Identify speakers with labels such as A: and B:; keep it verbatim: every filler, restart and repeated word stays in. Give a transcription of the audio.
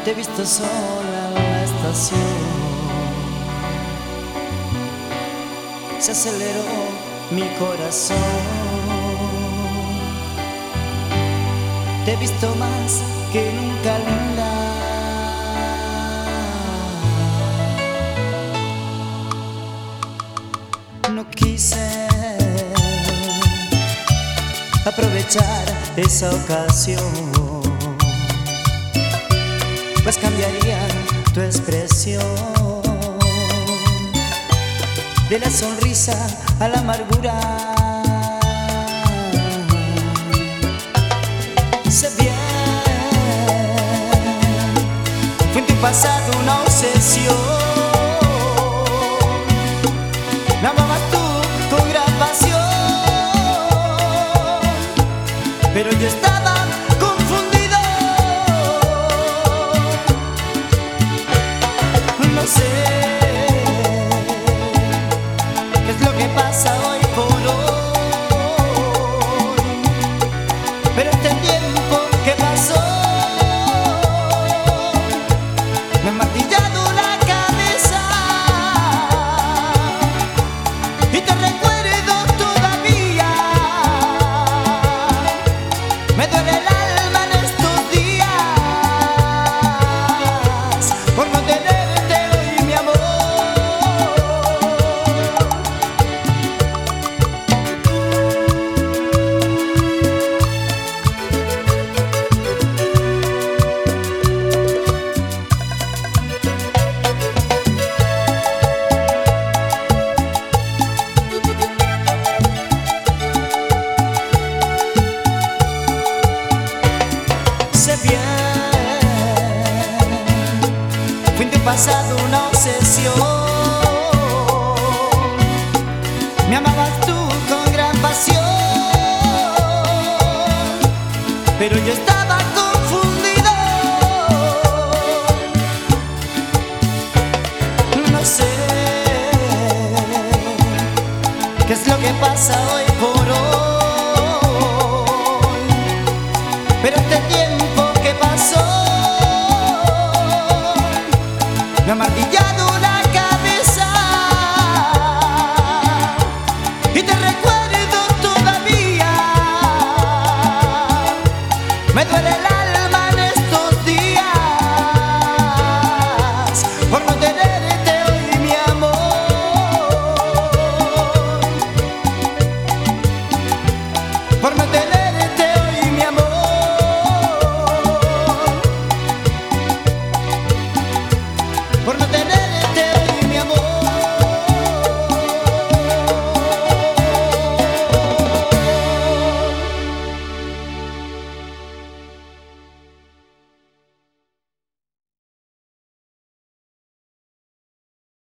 A: Te he visto sola en la estación, se aceleró mi corazón. Te he visto más que nunca, linda. No quise aprovechar esa ocasión, pues cambiaría tu expresión de la sonrisa a la amargura. Sé bien, fue en tu pasado una obsesión. Me amabas tú con gran pasión, pero yo estaba confundido. No sé qué es lo que pasa hoy por hoy, pero este tiempo que pasó me ha martillado la cabeza y te recuerdo todavía. Me duele el alma en estos días por no tenerte hoy, mi amor. Sé bien, fue en tu pasado una obsesión. Me amabas tú con gran pasión, pero yo estaba confundido. No sé qué es lo que pasa hoy